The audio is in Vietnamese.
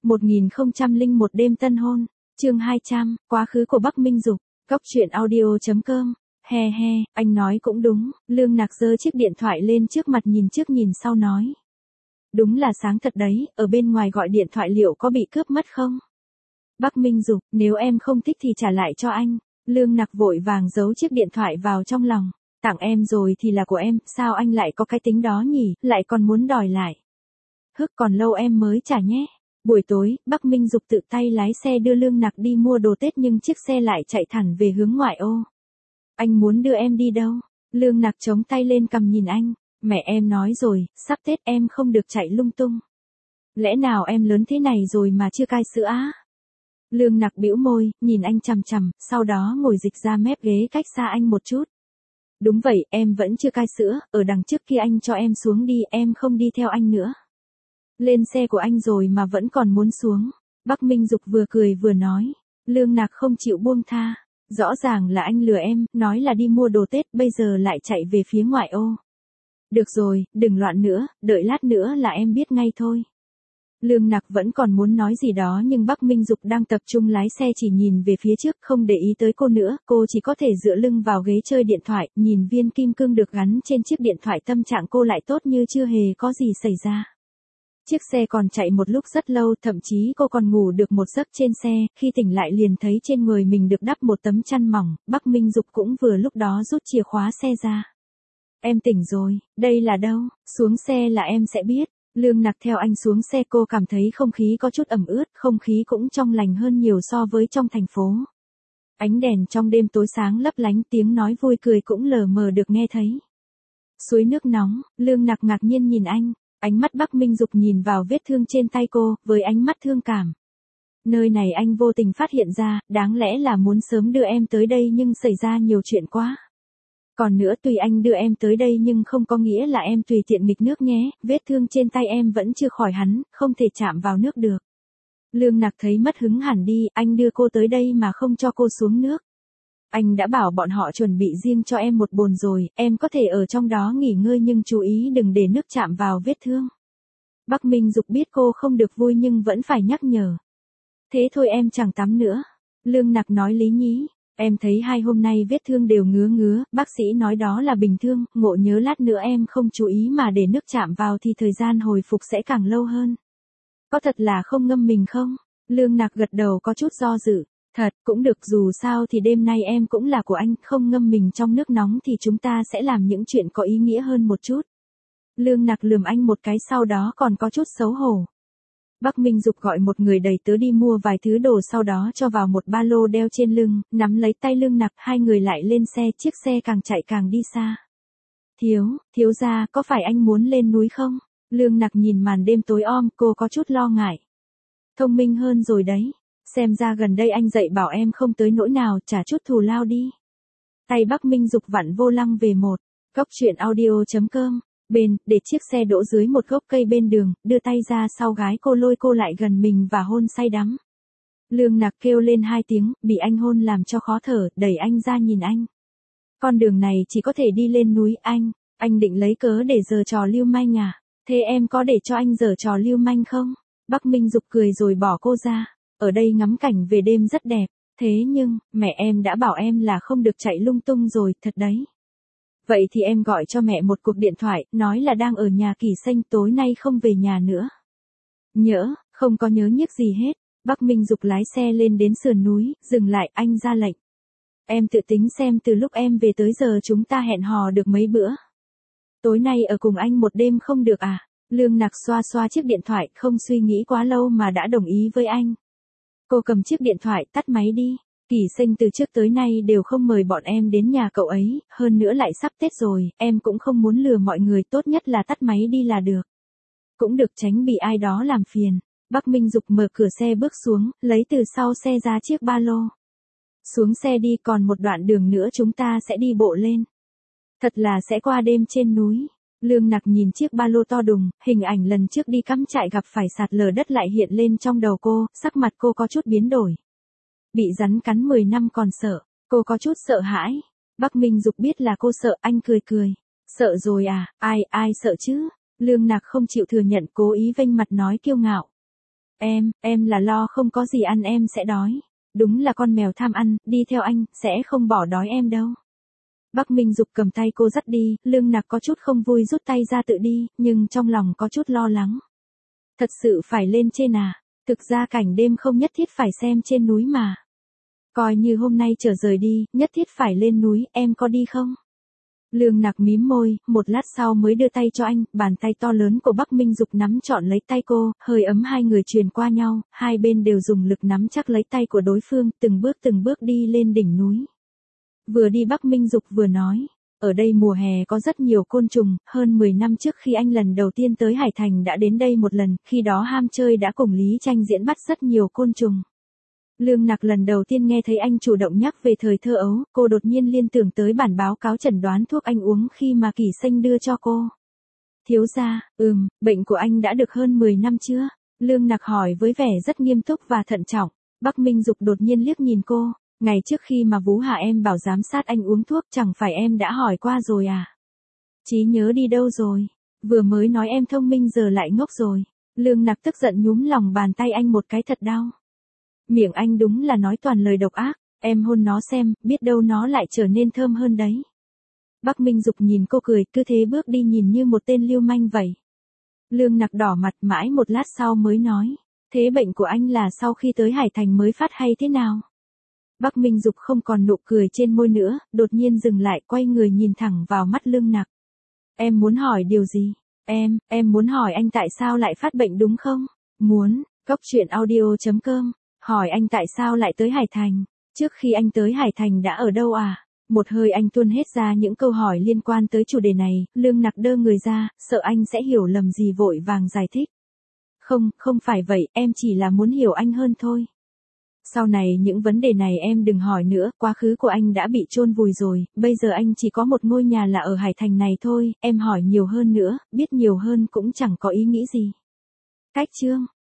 1001 đêm tân hôn, chương 200, quá khứ của Bắc Minh Dục, Cóc truyện audio.com. He he, anh nói cũng đúng, Lương Nạc giơ chiếc điện thoại lên trước mặt nhìn trước nhìn sau nói. Đúng là sáng thật đấy, ở bên ngoài gọi điện thoại liệu có bị cướp mất không? Bắc Minh Dục, nếu em không thích thì trả lại cho anh. Lương Nạc vội vàng giấu chiếc điện thoại vào trong lòng. Tặng em rồi thì là của em, sao anh lại có cái tính đó nhỉ, lại còn muốn đòi lại. Hức còn lâu em mới trả nhé. Buổi tối, Bắc Minh Dục tự tay lái xe đưa Lương Nạc đi mua đồ Tết nhưng chiếc xe lại chạy thẳng về hướng ngoại ô. Anh muốn đưa em đi đâu? Lương Nạc chống tay lên cằm nhìn anh. Mẹ em nói rồi, sắp Tết em không được chạy lung tung. Lẽ nào em lớn thế này rồi mà chưa cai sữa á? Lương Nạc bĩu môi, nhìn anh chằm chằm, sau đó ngồi dịch ra mép ghế cách xa anh một chút. Đúng vậy, em vẫn chưa cai sữa, ở đằng trước kia anh cho em xuống đi, em không đi theo anh nữa. Lên xe của anh rồi mà vẫn còn muốn xuống. Bắc Minh Dục vừa cười vừa nói. Lương Nạc không chịu buông tha. Rõ ràng là anh lừa em, nói là đi mua đồ Tết, bây giờ lại chạy về phía ngoại ô. Được rồi, đừng loạn nữa, đợi lát nữa là em biết ngay thôi. Lương Nạc vẫn còn muốn nói gì đó nhưng Bắc Minh Dục đang tập trung lái xe chỉ nhìn về phía trước không để ý tới cô nữa, cô chỉ có thể dựa lưng vào ghế chơi điện thoại, nhìn viên kim cương được gắn trên chiếc điện thoại, tâm trạng cô lại tốt như chưa hề có gì xảy ra. Chiếc xe còn chạy một lúc rất lâu, thậm chí cô còn ngủ được một giấc trên xe, khi tỉnh lại liền thấy trên người mình được đắp một tấm chăn mỏng, Bắc Minh Dục cũng vừa lúc đó rút chìa khóa xe ra. Em tỉnh rồi, đây là đâu, xuống xe là em sẽ biết. Lương Nạc theo anh xuống xe, cô cảm thấy không khí có chút ẩm ướt, không khí cũng trong lành hơn nhiều so với trong thành phố. Ánh đèn trong đêm tối sáng lấp lánh, tiếng nói vui cười cũng lờ mờ được nghe thấy. Suối nước nóng, Lương Nạc ngạc nhiên nhìn anh. Ánh mắt Bắc Minh Dục nhìn vào vết thương trên tay cô, với ánh mắt thương cảm. Nơi này anh vô tình phát hiện ra, đáng lẽ là muốn sớm đưa em tới đây nhưng xảy ra nhiều chuyện quá. Còn nữa, tùy anh đưa em tới đây nhưng không có nghĩa là em tùy tiện nghịch nước nhé, vết thương trên tay em vẫn chưa khỏi hẳn, không thể chạm vào nước được. Lương Nạc thấy mất hứng hẳn đi, anh đưa cô tới đây mà không cho cô xuống nước. Anh đã bảo bọn họ chuẩn bị riêng cho em một bồn rồi, em có thể ở trong đó nghỉ ngơi nhưng chú ý đừng để nước chạm vào vết thương. Bắc Minh Dục biết cô không được vui nhưng vẫn phải nhắc nhở. Thế thôi em chẳng tắm nữa. Lương Nạc nói lý nhí. Em thấy 2 hôm nay vết thương đều ngứa ngứa, bác sĩ nói đó là bình thường, ngộ nhớ lát nữa em không chú ý mà để nước chạm vào thì thời gian hồi phục sẽ càng lâu hơn. Có thật là không ngâm mình không? Lương Nạc gật đầu có chút do dự. Thật, cũng được, dù sao thì đêm nay em cũng là của anh, không ngâm mình trong nước nóng thì chúng ta sẽ làm những chuyện có ý nghĩa hơn một chút. Lương Nạc lườm anh một cái, sau đó còn có chút xấu hổ. Bắc Minh Dục gọi một người đầy tớ đi mua vài thứ đồ, sau đó cho vào một ba lô đeo trên lưng, nắm lấy tay Lương Nạc, hai người lại lên xe, chiếc xe càng chạy càng đi xa. Thiếu gia, có phải anh muốn lên núi không? Lương Nạc nhìn màn đêm tối om, cô có chút lo ngại. Thông minh hơn rồi đấy. Xem ra gần đây anh dạy bảo em không tới nỗi nào, trả chút thù lao đi. Tay Bắc Minh Dục vặn vô lăng về một. Cóc truyện audio.com. Bên, để chiếc xe đỗ dưới một gốc cây bên đường, đưa tay ra sau gái cô, lôi cô lại gần mình và hôn say đắm. Lương Nạc kêu lên 2 tiếng, bị anh hôn làm cho khó thở, đẩy anh ra nhìn anh. Con đường này chỉ có thể đi lên núi, anh định lấy cớ để giở trò lưu manh à? Thế em có để cho anh giở trò lưu manh không? Bắc Minh Dục cười rồi bỏ cô ra. Ở đây ngắm cảnh về đêm rất đẹp, thế nhưng, mẹ em đã bảo em là không được chạy lung tung rồi, thật đấy. Vậy thì em gọi cho mẹ một cuộc điện thoại, nói là đang ở nhà Kỳ Xanh, tối nay không về nhà nữa. Nhỡ, không có nhớ nhiếc gì hết. Bắc Minh Dục lái xe lên đến sườn núi, dừng lại, anh ra lệnh. Em tự tính xem từ lúc em về tới giờ chúng ta hẹn hò được mấy bữa. Tối nay ở cùng anh một đêm không được à? Lương Nạc xoa xoa chiếc điện thoại, không suy nghĩ quá lâu mà đã đồng ý với anh. Cô cầm chiếc điện thoại, tắt máy đi. Kỳ Sinh từ trước tới nay đều không mời bọn em đến nhà cậu ấy, hơn nữa lại sắp Tết rồi, em cũng không muốn lừa mọi người, tốt nhất là tắt máy đi là được. Cũng được, tránh bị ai đó làm phiền. Bắc Minh Dục mở cửa xe bước xuống, lấy từ sau xe ra chiếc ba lô. Xuống xe đi, còn một đoạn đường nữa chúng ta sẽ đi bộ lên. Thật là sẽ qua đêm trên núi. Lương Nạc nhìn chiếc ba lô to đùng, hình ảnh lần trước đi cắm trại gặp phải sạt lở đất lại hiện lên trong đầu cô, sắc mặt cô có chút biến đổi. Bị rắn cắn 10 năm còn sợ, cô có chút sợ hãi. Bắc Minh Dục biết là cô sợ, anh cười cười. Sợ rồi à, ai sợ chứ? Lương Nạc không chịu thừa nhận, cố ý vênh mặt nói kiêu ngạo. Em là lo không có gì ăn em sẽ đói. Đúng là con mèo tham ăn, đi theo anh, sẽ không bỏ đói em đâu. Bắc Minh Dục cầm tay cô dắt đi, Lương Nặc có chút không vui rút tay ra tự đi, nhưng trong lòng có chút lo lắng. Thật sự phải lên trên à? Thực ra cảnh đêm không nhất thiết phải xem trên núi mà. Coi như hôm nay trở rời đi, nhất thiết phải lên núi, em có đi không? Lương Nặc mím môi, một lát sau mới đưa tay cho anh, bàn tay to lớn của Bắc Minh Dục nắm trọn lấy tay cô, hơi ấm hai người truyền qua nhau, hai bên đều dùng lực nắm chắc lấy tay của đối phương, từng bước đi lên đỉnh núi. Vừa đi Bắc Minh Dục vừa nói, ở đây mùa hè có rất nhiều côn trùng, hơn 10 năm trước khi anh lần đầu tiên tới Hải Thành đã đến đây một lần, khi đó ham chơi đã cùng Lý Tranh diễn bắt rất nhiều côn trùng. Lương Nặc lần đầu tiên nghe thấy anh chủ động nhắc về thời thơ ấu, cô đột nhiên liên tưởng tới bản báo cáo chẩn đoán thuốc anh uống khi mà Kỳ Xanh đưa cho cô. Thiếu gia, bệnh của anh đã được hơn 10 năm chưa? Lương Nặc hỏi với vẻ rất nghiêm túc và thận trọng. Bắc Minh Dục đột nhiên liếc nhìn cô, ngày trước khi mà Vú Hạ em bảo giám sát anh uống thuốc chẳng phải em đã hỏi qua rồi à? Trí nhớ đi đâu rồi? Vừa mới nói em thông minh giờ lại ngốc rồi. Lương Nặc tức giận nhúm lòng bàn tay anh một cái thật đau. Miệng anh đúng là nói toàn lời độc ác, em hôn nó xem, biết đâu nó lại trở nên thơm hơn đấy. Bắc Minh Dục nhìn cô cười, cứ thế bước đi nhìn như một tên lưu manh vậy. Lương Nặc đỏ mặt mãi một lát sau mới nói, thế bệnh của anh là sau khi tới Hải Thành mới phát hay thế nào? Bắc Minh Dục không còn nụ cười trên môi nữa, đột nhiên dừng lại quay người nhìn thẳng vào mắt Lương Nặc. Em muốn hỏi điều gì? Em muốn hỏi anh tại sao lại phát bệnh đúng không? Muốn, Cốc.audio.com. Hỏi anh tại sao lại tới Hải Thành? Trước khi anh tới Hải Thành đã ở đâu à? Một hơi anh tuôn hết ra những câu hỏi liên quan tới chủ đề này, Lương Nặc đơ người ra, sợ anh sẽ hiểu lầm gì vội vàng giải thích. Không phải vậy, em chỉ là muốn hiểu anh hơn thôi. Sau này những vấn đề này em đừng hỏi nữa, quá khứ của anh đã bị chôn vùi rồi, bây giờ anh chỉ có một ngôi nhà là ở Hải Thành này thôi, em hỏi nhiều hơn nữa, biết nhiều hơn cũng chẳng có ý nghĩ gì. Cách chương